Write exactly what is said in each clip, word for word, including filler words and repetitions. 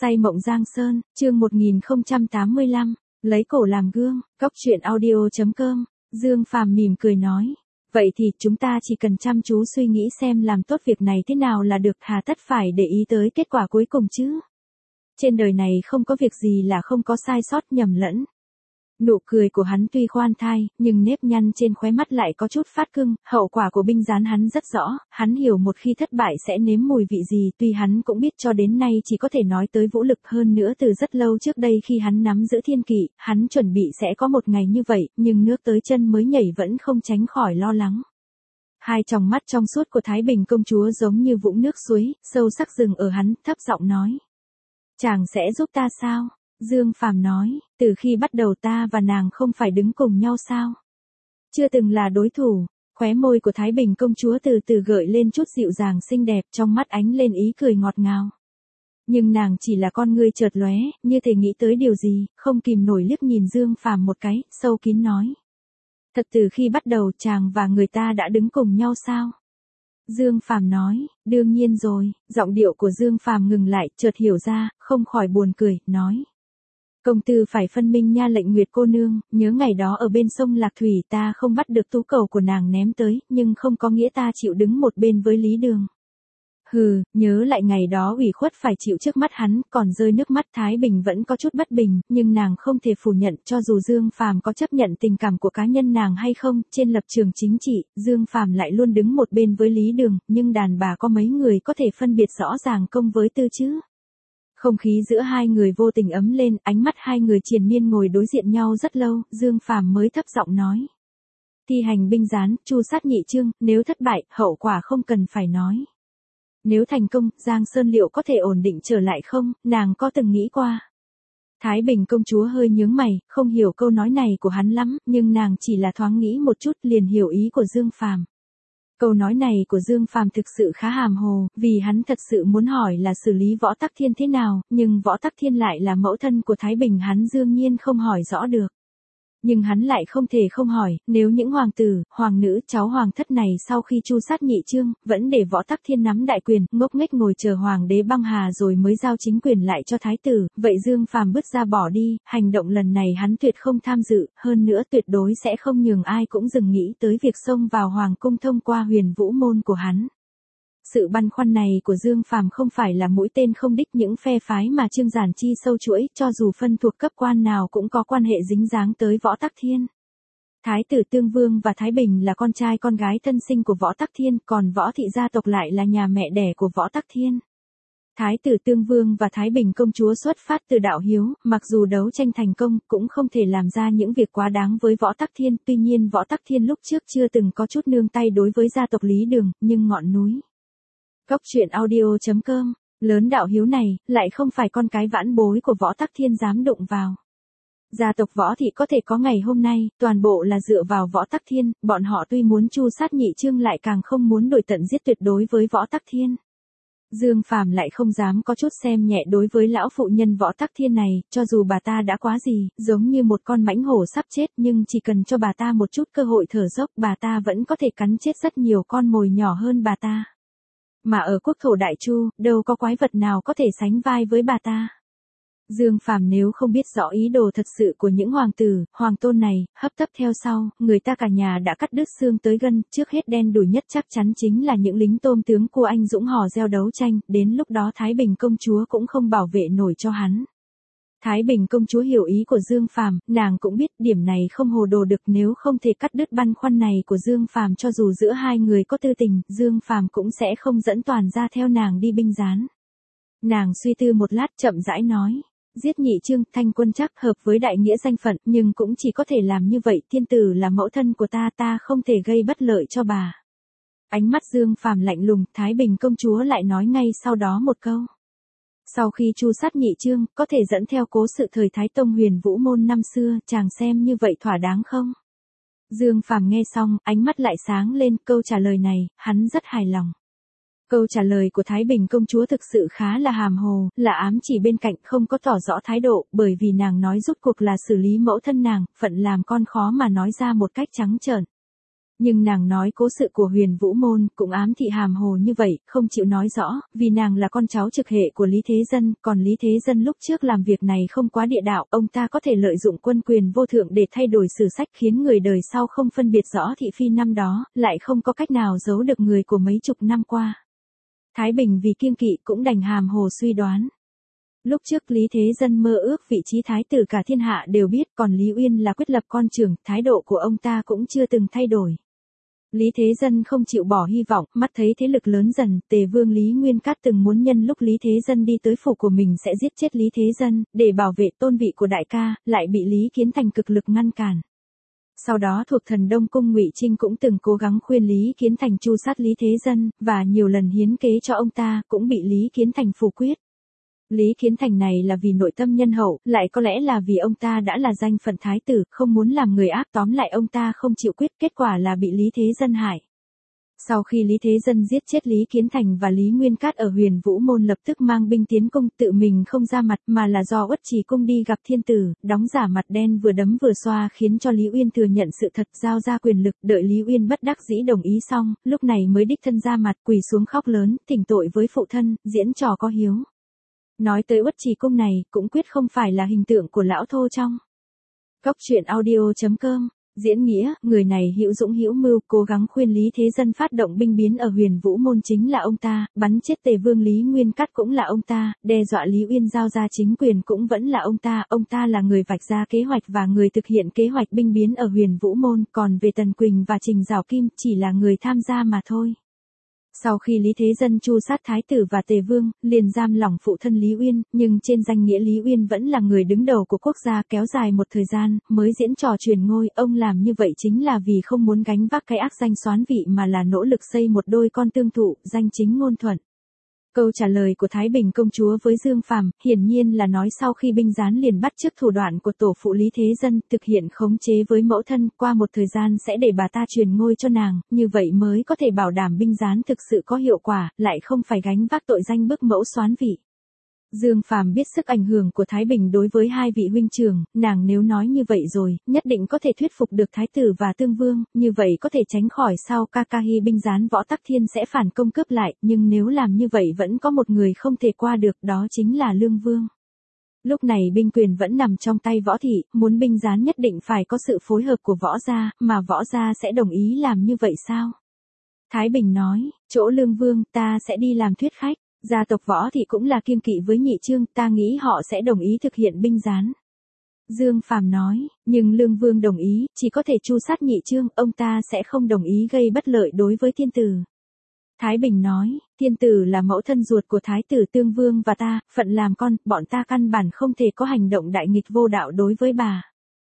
Say mộng Giang Sơn, chương một nghìn không trăm tám mươi lăm, lấy cổ làm gương, cóc truyện audio chấm com, Dương Phàm mỉm cười nói. Vậy thì chúng ta chỉ cần chăm chú suy nghĩ xem làm tốt việc này thế nào là được, hà tất phải để ý tới kết quả cuối cùng chứ. Trên đời này không có việc gì là không có sai sót nhầm lẫn. Nụ cười của hắn tuy khoan thai, nhưng nếp nhăn trên khóe mắt lại có chút phát cưng, hậu quả của binh gián hắn rất rõ, hắn hiểu một khi thất bại sẽ nếm mùi vị gì, tuy hắn cũng biết cho đến nay chỉ có thể nói tới vũ lực, hơn nữa từ rất lâu trước đây khi hắn nắm giữ thiên kỵ, hắn chuẩn bị sẽ có một ngày như vậy, nhưng nước tới chân mới nhảy vẫn không tránh khỏi lo lắng. Hai tròng mắt trong suốt của Thái Bình công chúa giống như vũng nước suối, sâu sắc dừng ở hắn, thấp giọng nói. Chàng sẽ giúp ta sao? Dương Phàm nói, từ khi bắt đầu ta và nàng không phải đứng cùng nhau sao? Chưa từng là đối thủ. Khóe môi của Thái Bình công chúa từ từ gợi lên chút dịu dàng xinh đẹp, trong mắt ánh lên ý cười ngọt ngào. Nhưng nàng chỉ là con ngươi chợt lóe, như thể nghĩ tới điều gì, không kìm nổi liếc nhìn Dương Phàm một cái, sâu kín nói. Thật từ khi bắt đầu chàng và người ta đã đứng cùng nhau sao? Dương Phàm nói, đương nhiên rồi. Giọng điệu của Dương Phàm ngừng lại, chợt hiểu ra, không khỏi buồn cười, nói. Công tử phải phân minh nha. Lệnh Nguyệt cô nương, nhớ ngày đó ở bên sông Lạc Thủy ta không bắt được tú cầu của nàng ném tới, nhưng không có nghĩa ta chịu đứng một bên với Lý Đường. Hừ, nhớ lại ngày đó ủy khuất phải chịu trước mắt hắn, còn rơi nước mắt. Thái Bình vẫn có chút bất bình, nhưng nàng không thể phủ nhận, cho dù Dương Phàm có chấp nhận tình cảm của cá nhân nàng hay không, trên lập trường chính trị, Dương Phàm lại luôn đứng một bên với Lý Đường, nhưng đàn bà có mấy người có thể phân biệt rõ ràng công với tư chứ? Không khí giữa hai người vô tình ấm lên, ánh mắt hai người triền miên ngồi đối diện nhau rất lâu, Dương Phàm mới thấp giọng nói. Thi hành binh gián, chu sát nhị trương, nếu thất bại, hậu quả không cần phải nói. Nếu thành công, Giang Sơn liệu có thể ổn định trở lại không, nàng có từng nghĩ qua. Thái Bình công chúa hơi nhướng mày, không hiểu câu nói này của hắn lắm, nhưng nàng chỉ là thoáng nghĩ một chút liền hiểu ý của Dương Phàm. Câu nói này của Dương Phàm thực sự khá hàm hồ, vì hắn thật sự muốn hỏi là xử lý Võ Tắc Thiên thế nào, nhưng Võ Tắc Thiên lại là mẫu thân của Thái Bình, hắn đương nhiên không hỏi rõ được. Nhưng hắn lại không thể không hỏi, nếu những hoàng tử, hoàng nữ, cháu hoàng thất này sau khi chu sát nhị trương, vẫn để Võ Tắc Thiên nắm đại quyền, ngốc nghếch ngồi chờ hoàng đế băng hà rồi mới giao chính quyền lại cho thái tử, vậy Dương Phàm bước ra bỏ đi, hành động lần này hắn tuyệt không tham dự, hơn nữa tuyệt đối sẽ không nhường ai cũng dừng nghĩ tới việc xông vào hoàng cung thông qua Huyền Vũ môn của hắn. Sự băn khoăn này của Dương Phàm không phải là mũi tên không đích những phe phái mà Trương Giản Chi sâu chuỗi, cho dù phân thuộc cấp quan nào cũng có quan hệ dính dáng tới Võ Tắc Thiên. Thái tử Tương Vương và Thái Bình là con trai con gái thân sinh của Võ Tắc Thiên, còn Võ thị gia tộc lại là nhà mẹ đẻ của Võ Tắc Thiên. Thái tử Tương Vương và Thái Bình công chúa xuất phát từ đạo hiếu, mặc dù đấu tranh thành công, cũng không thể làm ra những việc quá đáng với Võ Tắc Thiên, tuy nhiên Võ Tắc Thiên lúc trước chưa từng có chút nương tay đối với gia tộc Lý Đường, nhưng ngọn núi. Cóc truyện audio chấm com, lớn đạo hiếu này, lại không phải con cái vãn bối của Võ Tắc Thiên dám đụng vào. Gia tộc Võ thị có thể có ngày hôm nay, toàn bộ là dựa vào Võ Tắc Thiên, bọn họ tuy muốn chu sát nhị trương lại càng không muốn đổi tận giết tuyệt đối với Võ Tắc Thiên. Dương Phàm lại không dám có chút xem nhẹ đối với lão phụ nhân Võ Tắc Thiên này, cho dù bà ta đã quá gì, giống như một con mãnh hổ sắp chết, nhưng chỉ cần cho bà ta một chút cơ hội thở dốc, bà ta vẫn có thể cắn chết rất nhiều con mồi nhỏ hơn bà ta. Mà ở quốc thổ Đại Chu, đâu có quái vật nào có thể sánh vai với bà ta. Dương Phàm nếu không biết rõ ý đồ thật sự của những hoàng tử, hoàng tôn này, hấp tấp theo sau, người ta cả nhà đã cắt đứt xương tới gân, trước hết đen đủi nhất chắc chắn chính là những lính tôm tướng của anh dũng hò reo đấu tranh, đến lúc đó Thái Bình công chúa cũng không bảo vệ nổi cho hắn. Thái Bình công chúa hiểu ý của Dương Phàm, nàng cũng biết điểm này không hồ đồ được, nếu không thể cắt đứt băn khoăn này của Dương Phàm, cho dù giữa hai người có tư tình, Dương Phàm cũng sẽ không dẫn toàn ra theo nàng đi binh gián. Nàng suy tư một lát chậm rãi nói, giết nhị trương, thanh quân chắc hợp với đại nghĩa danh phận, nhưng cũng chỉ có thể làm như vậy, thiên tử là mẫu thân của ta, ta không thể gây bất lợi cho bà. Ánh mắt Dương Phàm lạnh lùng, Thái Bình công chúa lại nói ngay sau đó một câu. Sau khi chu sát nhị trương, có thể dẫn theo cố sự thời Thái Tông Huyền Vũ môn năm xưa, chàng xem như vậy thỏa đáng không? Dương Phàm nghe xong, ánh mắt lại sáng lên, câu trả lời này, hắn rất hài lòng. Câu trả lời của Thái Bình công chúa thực sự khá là hàm hồ, là ám chỉ bên cạnh, không có tỏ rõ thái độ, bởi vì nàng nói rút cuộc là xử lý mẫu thân nàng, phận làm con khó mà nói ra một cách trắng trợn. Nhưng nàng nói cố sự của Huyền Vũ Môn cũng ám thị hàm hồ như vậy, không chịu nói rõ, vì nàng là con cháu trực hệ của Lý Thế Dân, còn Lý Thế Dân lúc trước làm việc này không quá địa đạo, ông ta có thể lợi dụng quân quyền vô thượng để thay đổi sử sách khiến người đời sau không phân biệt rõ thị phi năm đó, lại không có cách nào giấu được người của mấy chục năm qua. Thái Bình vì kiêng kỵ cũng đành hàm hồ suy đoán. Lúc trước Lý Thế Dân mơ ước vị trí thái tử cả thiên hạ đều biết, còn Lý Uyên là quyết lập con trưởng, thái độ của ông ta cũng chưa từng thay đổi. Lý Thế Dân không chịu bỏ hy vọng, mắt thấy thế lực lớn dần, Tề Vương Lý Nguyên Cát từng muốn nhân lúc Lý Thế Dân đi tới phủ của mình sẽ giết chết Lý Thế Dân, để bảo vệ tôn vị của đại ca, lại bị Lý Kiến Thành cực lực ngăn cản. Sau đó thuộc thần Đông Cung Ngụy Trinh cũng từng cố gắng khuyên Lý Kiến Thành tru sát Lý Thế Dân, và nhiều lần hiến kế cho ông ta, cũng bị Lý Kiến Thành phủ quyết. Lý Kiến Thành này là vì nội tâm nhân hậu, lại có lẽ là vì ông ta đã là danh phận thái tử, không muốn làm người ác, tóm lại ông ta không chịu quyết, kết quả là bị Lý Thế Dân hại. Sau khi Lý Thế Dân giết chết Lý Kiến Thành và Lý Nguyên Cát ở Huyền Vũ Môn lập tức mang binh tiến cung, tự mình không ra mặt mà là do Uất Trì Cung đi gặp thiên tử, đóng giả mặt đen vừa đấm vừa xoa khiến cho Lý Uyên thừa nhận sự thật, giao ra quyền lực, đợi Lý Uyên bất đắc dĩ đồng ý xong, lúc này mới đích thân ra mặt, quỳ xuống khóc lớn, thỉnh tội với phụ thân, diễn trò có hiếu. Nói tới Uất Trì Cung này, cũng quyết không phải là hình tượng của lão thô trong Cốc truyện audio chấm com. Diễn nghĩa, người này hữu dũng hữu mưu, cố gắng khuyên Lý Thế Dân phát động binh biến ở Huyền Vũ Môn chính là ông ta, bắn chết Tề Vương Lý Nguyên Cát cũng là ông ta, đe dọa Lý Uyên giao ra chính quyền cũng vẫn là ông ta, ông ta là người vạch ra kế hoạch và người thực hiện kế hoạch binh biến ở Huyền Vũ Môn, còn về Tần Quỳnh và Trình Giảo Kim chỉ là người tham gia mà thôi. Sau khi Lý Thế Dân tru sát thái tử và Tề Vương, liền giam lỏng phụ thân Lý Uyên, nhưng trên danh nghĩa Lý Uyên vẫn là người đứng đầu của quốc gia, kéo dài một thời gian, mới diễn trò truyền ngôi, ông làm như vậy chính là vì không muốn gánh vác cái ác danh soán vị mà là nỗ lực xây một đôi con tương thụ, danh chính ngôn thuận. Câu trả lời của Thái Bình công chúa với Dương Phàm, hiển nhiên là nói sau khi binh gián liền bắt chước thủ đoạn của tổ phụ Lý Thế Dân, thực hiện khống chế với mẫu thân, qua một thời gian sẽ để bà ta truyền ngôi cho nàng, như vậy mới có thể bảo đảm binh gián thực sự có hiệu quả, lại không phải gánh vác tội danh bức mẫu soán vị. Dương Phàm biết sức ảnh hưởng của Thái Bình đối với hai vị huynh trưởng, nàng nếu nói như vậy rồi, nhất định có thể thuyết phục được Thái tử và Tương Vương, như vậy có thể tránh khỏi sau Kakahi binh gián Võ Tắc Thiên sẽ phản công cướp lại, nhưng nếu làm như vậy vẫn có một người không thể qua được, đó chính là Lương Vương. Lúc này binh quyền vẫn nằm trong tay Võ Thị, muốn binh gián nhất định phải có sự phối hợp của Võ gia, mà Võ gia sẽ đồng ý làm như vậy sao? Thái Bình nói, chỗ Lương Vương ta sẽ đi làm thuyết khách. Gia tộc Võ Thị cũng là kiêng kỵ với Nhị Trương, ta nghĩ họ sẽ đồng ý thực hiện binh gián. Dương Phàm nói, nhưng Lương Vương đồng ý, chỉ có thể tru sát Nhị Trương, ông ta sẽ không đồng ý gây bất lợi đối với thiên tử. Thái Bình nói, thiên tử là mẫu thân ruột của Thái tử Tương Vương và ta, phận làm con, bọn ta căn bản không thể có hành động đại nghịch vô đạo đối với bà.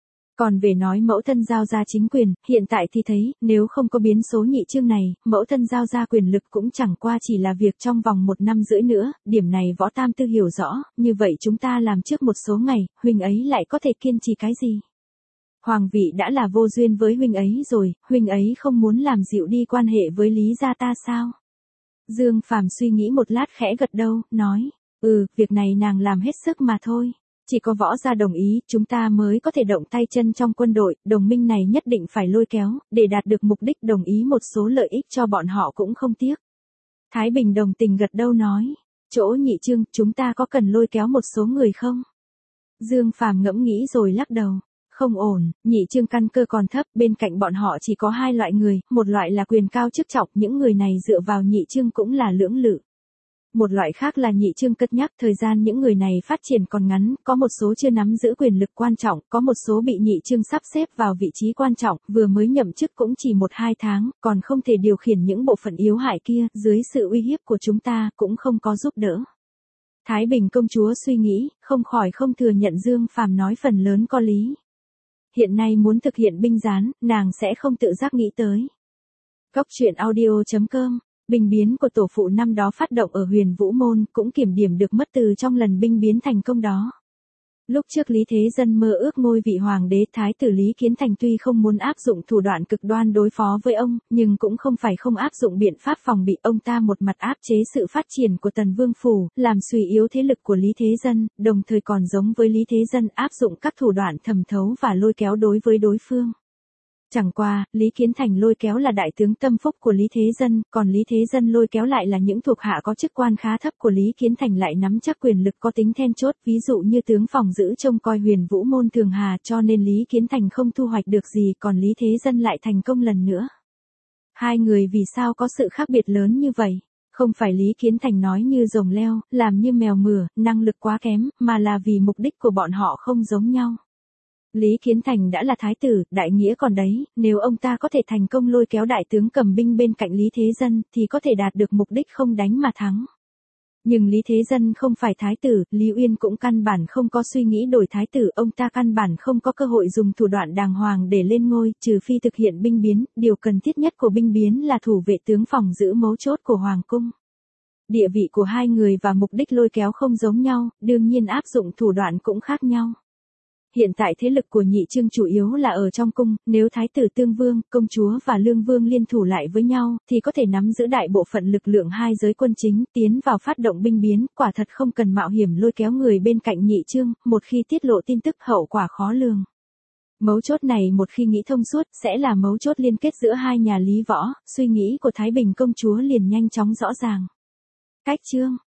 Còn về nói mẫu thân giao ra chính quyền, hiện tại thì thấy, nếu không có biến số Nhị Trương này, mẫu thân giao ra quyền lực cũng chẳng qua chỉ là việc trong vòng một năm rưỡi nữa, điểm này Võ Tam Tư hiểu rõ, như vậy chúng ta làm trước một số ngày, huynh ấy lại có thể kiên trì cái gì? Hoàng vị đã là vô duyên với huynh ấy rồi, huynh ấy không muốn làm dịu đi quan hệ với Lý gia ta sao? Dương Phàm suy nghĩ một lát khẽ gật đầu, nói, ừ, việc này nàng làm hết sức mà thôi. Chỉ có Võ gia đồng ý, chúng ta mới có thể động tay chân trong quân đội, đồng minh này nhất định phải lôi kéo, để đạt được mục đích đồng ý một số lợi ích cho bọn họ cũng không tiếc. Thái Bình đồng tình gật đầu nói, chỗ Nhị Trương, chúng ta có cần lôi kéo một số người không? Dương Phàm ngẫm nghĩ rồi lắc đầu. Không ổn, Nhị Trương căn cơ còn thấp, bên cạnh bọn họ chỉ có hai loại người, một loại là quyền cao chức trọng, những người này dựa vào Nhị Trương cũng là lưỡng lự. Một loại khác là Nhị Trương cất nhắc, thời gian những người này phát triển còn ngắn, có một số chưa nắm giữ quyền lực quan trọng, có một số bị Nhị Trương sắp xếp vào vị trí quan trọng, vừa mới nhậm chức cũng chỉ một hai tháng, còn không thể điều khiển những bộ phận yếu hại kia, dưới sự uy hiếp của chúng ta, cũng không có giúp đỡ. Thái Bình công chúa suy nghĩ, không khỏi không thừa nhận Dương Phàm nói phần lớn có lý. Hiện nay muốn thực hiện binh gián, nàng sẽ không tự giác nghĩ tới. Cốc truyện audio chấm com. Binh biến của tổ phụ năm đó phát động ở Huyền Vũ Môn cũng kiểm điểm được mất từ trong lần binh biến thành công đó. Lúc trước Lý Thế Dân mơ ước ngôi vị hoàng đế, Thái tử Lý Kiến Thành tuy không muốn áp dụng thủ đoạn cực đoan đối phó với ông, nhưng cũng không phải không áp dụng biện pháp phòng bị, ông ta một mặt áp chế sự phát triển của Tần Vương Phủ, làm suy yếu thế lực của Lý Thế Dân, đồng thời còn giống với Lý Thế Dân áp dụng các thủ đoạn thẩm thấu và lôi kéo đối với đối phương. Chẳng qua, Lý Kiến Thành lôi kéo là đại tướng tâm phúc của Lý Thế Dân, còn Lý Thế Dân lôi kéo lại là những thuộc hạ có chức quan khá thấp của Lý Kiến Thành lại nắm chắc quyền lực có tính then chốt, ví dụ như tướng phòng giữ trông coi Huyền Vũ Môn Thường Hà, cho nên Lý Kiến Thành không thu hoạch được gì, còn Lý Thế Dân lại thành công lần nữa. Hai người vì sao có sự khác biệt lớn như vậy? Không phải Lý Kiến Thành nói như rồng leo, làm như mèo mửa, năng lực quá kém, mà là vì mục đích của bọn họ không giống nhau. Lý Kiến Thành đã là thái tử, đại nghĩa còn đấy, nếu ông ta có thể thành công lôi kéo đại tướng cầm binh bên cạnh Lý Thế Dân, thì có thể đạt được mục đích không đánh mà thắng. Nhưng Lý Thế Dân không phải thái tử, Lý Uyên cũng căn bản không có suy nghĩ đổi thái tử, ông ta căn bản không có cơ hội dùng thủ đoạn đàng hoàng để lên ngôi, trừ phi thực hiện binh biến, điều cần thiết nhất của binh biến là thủ vệ tướng phòng giữ mấu chốt của Hoàng cung. Địa vị của hai người và mục đích lôi kéo không giống nhau, đương nhiên áp dụng thủ đoạn cũng khác nhau. Hiện tại thế lực của Nhị Trương chủ yếu là ở trong cung, nếu Thái tử Tương Vương, Công chúa và Lương Vương liên thủ lại với nhau, thì có thể nắm giữ đại bộ phận lực lượng hai giới quân chính, tiến vào phát động binh biến, quả thật không cần mạo hiểm lôi kéo người bên cạnh Nhị Trương, một khi tiết lộ tin tức hậu quả khó lường. Mấu chốt này một khi nghĩ thông suốt, sẽ là mấu chốt liên kết giữa hai nhà Lý Võ, suy nghĩ của Thái Bình công chúa liền nhanh chóng rõ ràng. Cách chương